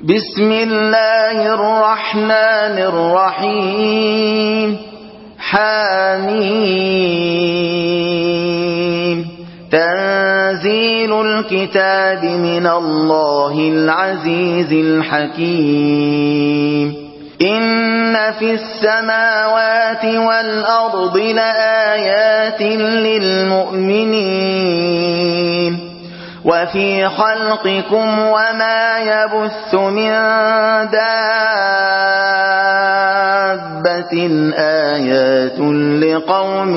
بسم الله الرحمن الرحيم حميم تنزيل الكتاب من الله العزيز الحكيم إن في السماوات والأرض لآيات للمؤمنين وفي خلقكم وما يبث من دابة آيات لقوم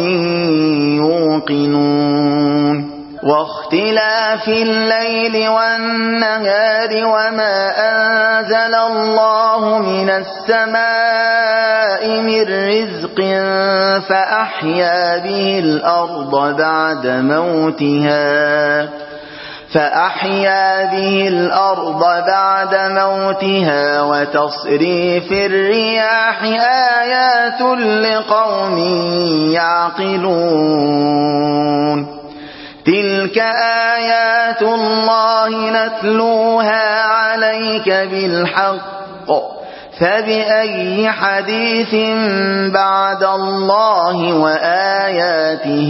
يوقنون واختلاف الليل والنهار وما أنزل الله من السماء من رزق فأحيا به الأرض بعد موتها وتصريف الرياح آيات لقوم يعقلون تلك آيات الله نتلوها عليك بالحق فبأي حديث بعد الله وآياته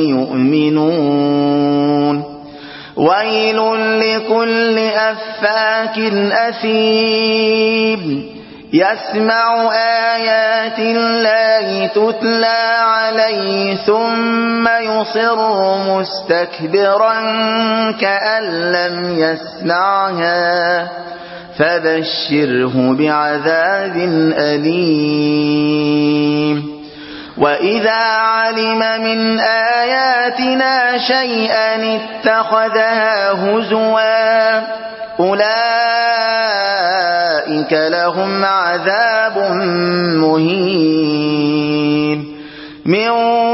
يؤمنون ويل لكل أفاك أثيم يسمع آيات الله تتلى عليه ثم يصر مستكبرا كأن لم يسمعها فبشره بعذاب أليم وإذا علم من آياتنا شيئا اتخذها هزوا أولئك لهم عذاب مهين من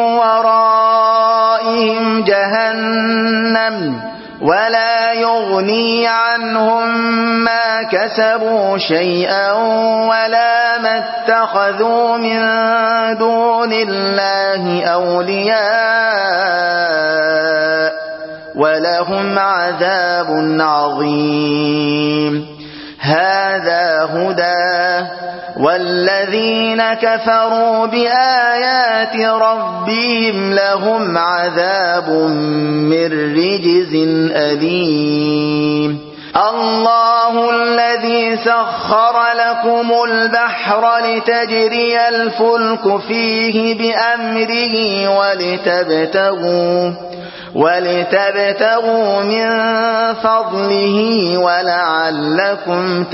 ورائهم جهنم ولا يغني عنهم ما كسبوا شيئا ولا ما اتخذوا من دون الله أولياء ولهم عذاب عظيم هذا هدى والذين كفروا بآيات ربهم لهم عذاب من رجز أليم الله الذي سخر لكم البحر لتجري الفلك فيه بأمره ولتبتغوا من فضله ولعلكم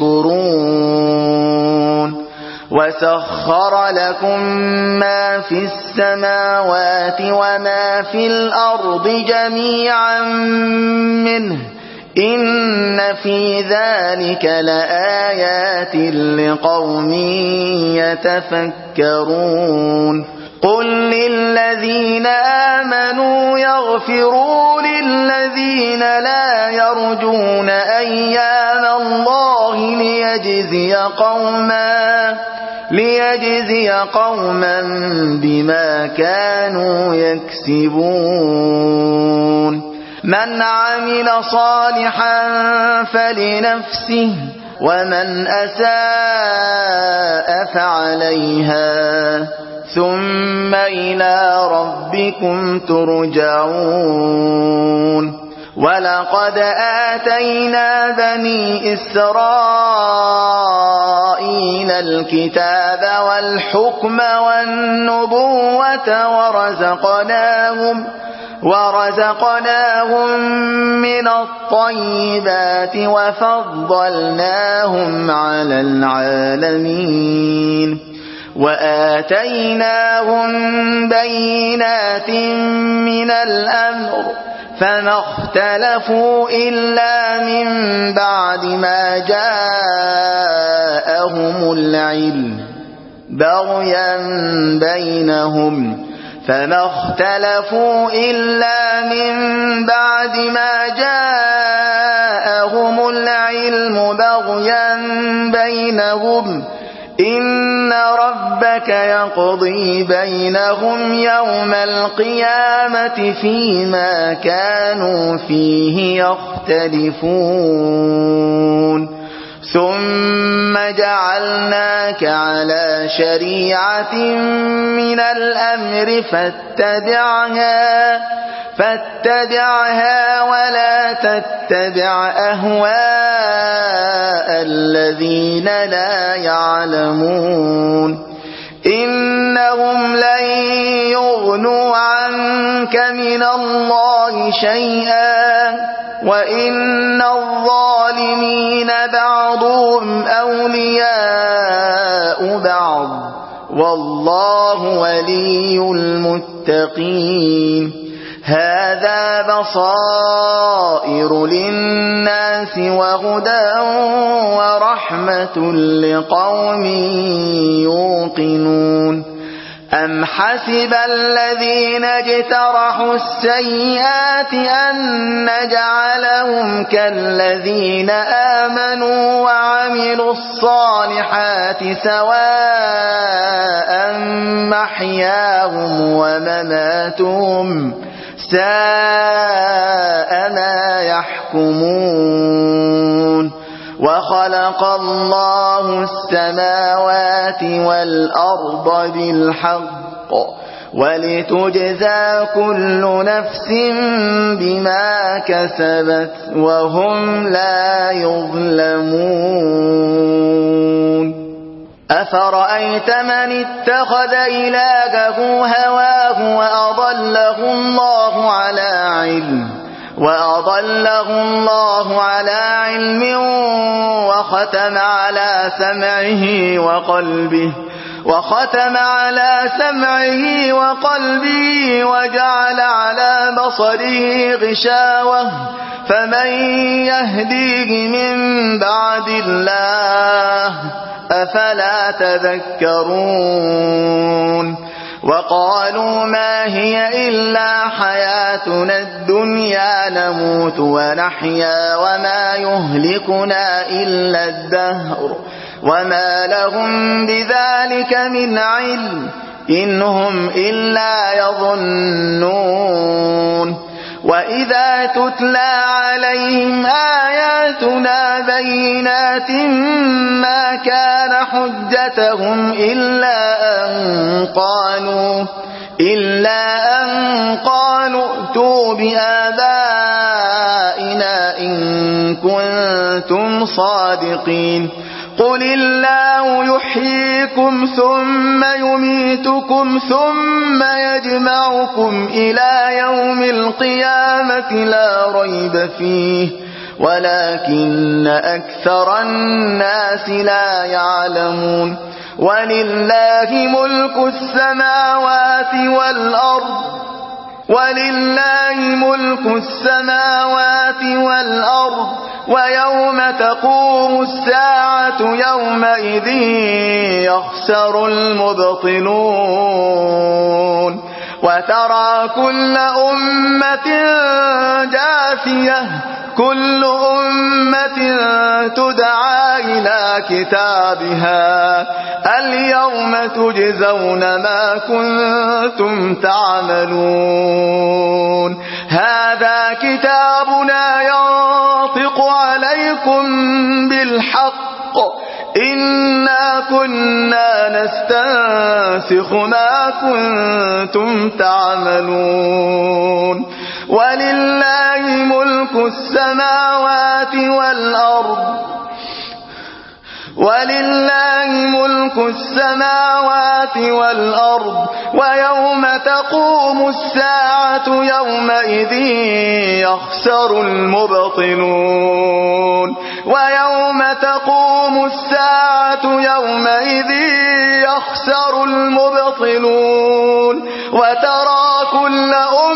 تشكرون وسخر لكم ما في السماوات وما في الأرض جميعا منه إن في ذلك لآيات لقوم يتفكرون قل للذين آمنوا يغفروا للذين لا يرجون أيام الله ليجزي قوما بما كانوا يكسبون من عمل صالحا فلنفسه ومن أساء فعليها ثم إلى ربكم ترجعون ولقد آتينا بني إسرائيل الكتاب والحكم والنبوة ورزقناهم من الطيبات وفضلناهم على العالمين وآتيناهم بينات من الأمر فما اختلفوا إلا من بعد ما جاءهم العلم بغيا بينهم إن ربك يقضي بينهم يوم القيامة فيما كانوا فيه يختلفون ثم جعلناك على شريعة من الأمر فاتبعها ولا تتبع أهواء الذين لا يعلمون إنهم لن يغنوا عنك من الله شيئا وإن الظالمين بعضهم أولياء بعض والله ولي المتقين هذا بصائر للناس وهدى ورحمة لقوم يوقنون أم حسب الذين اجترحوا السيئات أن نجعلهم كالذين آمنوا وعملوا الصالحات سواء محياهم ومماتهم ساء ما يحكمون وخلق الله السماوات والأرض بالحق ولتجزى كل نفس بما كسبت وهم لا يظلمون أفرأيت من اتخذ إلهه هواه وأضله الله على علم وختم على سمعه وقلبه وجعل على بصره غشاوة فمن يهديه من بعد الله أفلا تذكرون وقالوا ما هي إلا حياتنا الدنيا نموت ونحيا وما يهلكنا إلا الدهر وما لهم بذلك من علم إن هم إلا يظنون وإذا تتلى عليهم آياتنا بينات ما كان حجتهم إلا أن قالوا ائتوا بآبائنا إن كنتم صادقين قل الله يحييكم ثم يميتكم ثم يجمعكم إلى يوم القيامة لا ريب فيه ولكن أكثر الناس لا يعلمون ولله ملك السماوات والأرض ويوم تقوم الساعة يومئذ يخسر المبطلون وترى كل أمة تدعى إلى كتابها اليوم تجزون ما كنتم تعملون هذا كتابنا ينطق عليكم بالحق إنا كنا نستنسخ ما كنتم تعملون ولله ملك السماوات والأرض ويوم تقوم الساعة يومئذ يخسر المبطلون وترى كل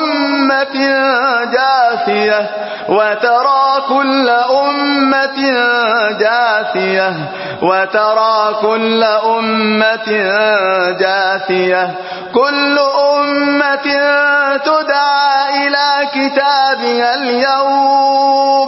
أمة جاثية كل أمة تدعى إلى كتابها اليوم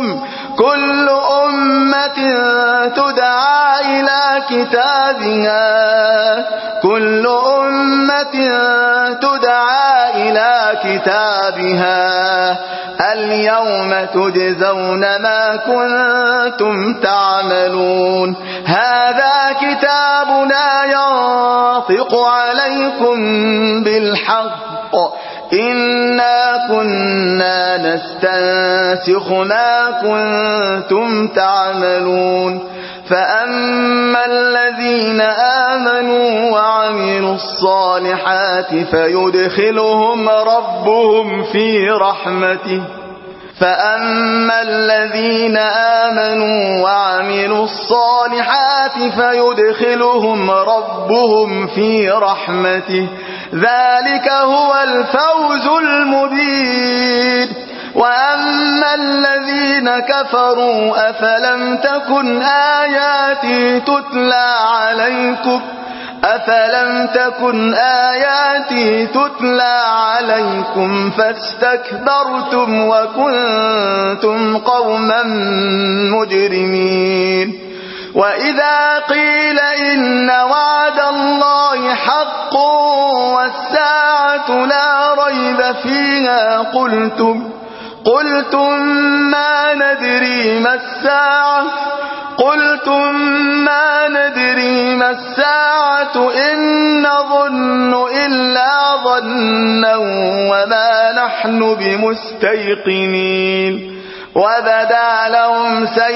تجزون ما كنتم تعملون هذا كتابنا ينطق عليكم بالحق إنا كنا نستنسخ ما كنتم تعملون فأما الذين آمنوا وعملوا الصالحات فيدخلهم ربهم في رحمته فأما الذين آمنوا وعملوا الصالحات فيدخلهم ربهم في رحمته ذلك هو الفوز المبين وأما الذين كفروا أفلم تكن آياتي تتلى عليكم فاستكبرتم وكنتم قوما مجرمين وإذا قيل إن وعد الله حق والساعة لا ريب فيها قلتم ما ندري ما الساعة إن نظن إلا ظنا وما نحن بمستيقنين وبدا لهم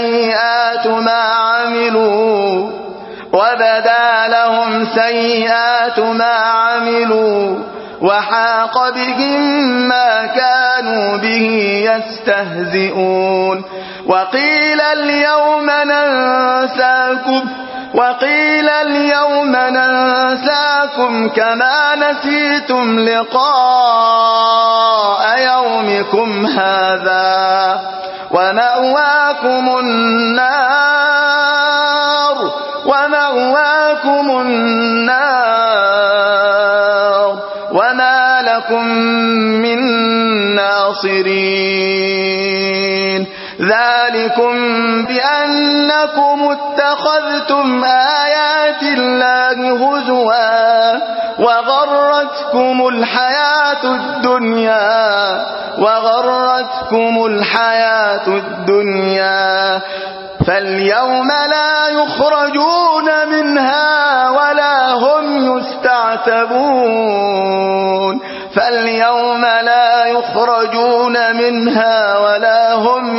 سيئات ما عملوا وحاق بهم ما كانوا به يستهزئون وقيل اليوم ننساكم كما نسيتم لقاء يومكم هذا ومأواكم النار وما لكم من ناصرين ذلكم بأنكم اتخذتم آيات الله هزوا وغرتكم الحياة الدنيا فاليوم لا يخرجون منها ولا هم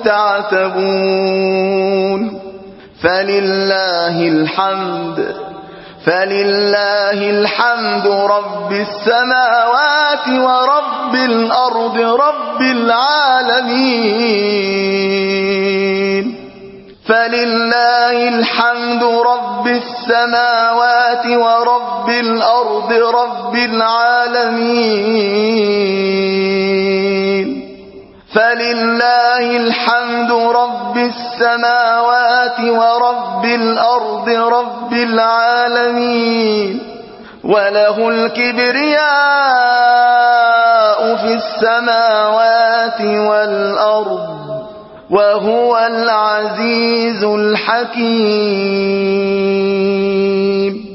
يستعتبون فلله الحمد رب السماوات ورب الأرض رب العالمين فلله الحمد رب السماوات ورب الأرض رب العالمين فلله الحمد رب السماوات ورب الأرض رب العالمين وله الكبرياء في السماوات والأرض وهو العزيز الحكيم